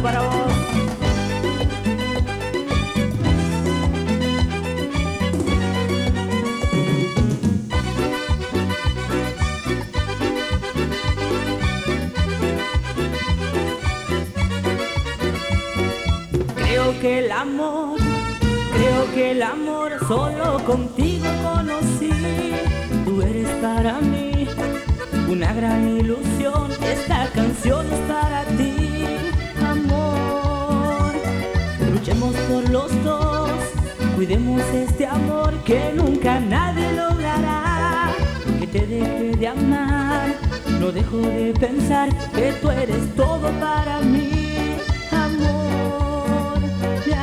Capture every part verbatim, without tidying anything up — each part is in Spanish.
para vos. Creo que el amor, creo que el amor solo contigo conocí. Tú eres para mí una gran ilusión, esta canción es para ti, amor. Luchemos por los dos, cuidemos este amor que nunca nadie logrará. Que te deje de amar, no dejo de pensar que tú eres todo para mí, amor, mi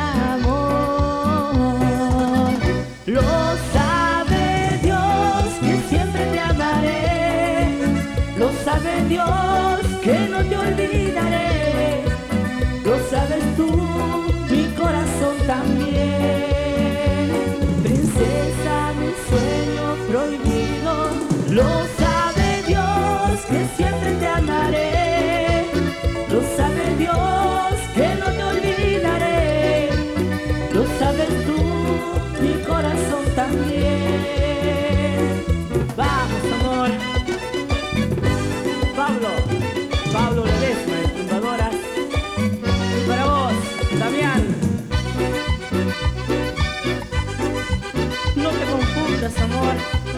amor. Lo sabe Dios que siempre te amaré, lo sabe Dios que no te olvidaré, lo sabes tú, mi corazón también. Princesa, mi sueño prohibido, lo sabe Dios que siempre te amaré, lo sabe Dios que no te olvidaré, lo sabes tú, mi corazón también. Vamos, amor. Pablo, Pablo Ledesma, de Tumbadoras. Y para vos, Damián. No te confundas, amor.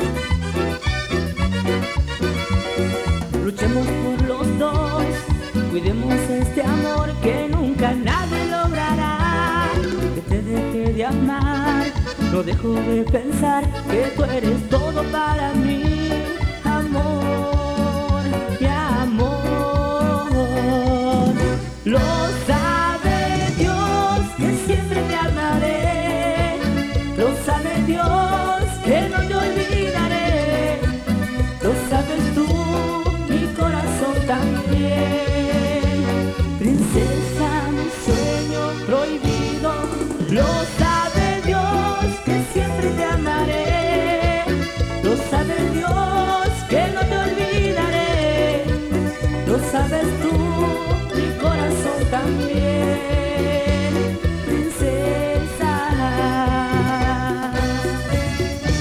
Luchemos por los dos, cuidemos este amor que nunca nadie logrará. Que te deje de amar, no dejo de pensar que tú eres todo para mí, amor, mi amor. Lo sabe Dios que siempre te amaré, lo sabe Dios que no te olvidaré, lo sabes tú, mi corazón también. Princesa, mi sueño prohibido, lo sabe Dios que siempre te amaré, lo sabe Dios que no te olvidaré, lo sabes tú,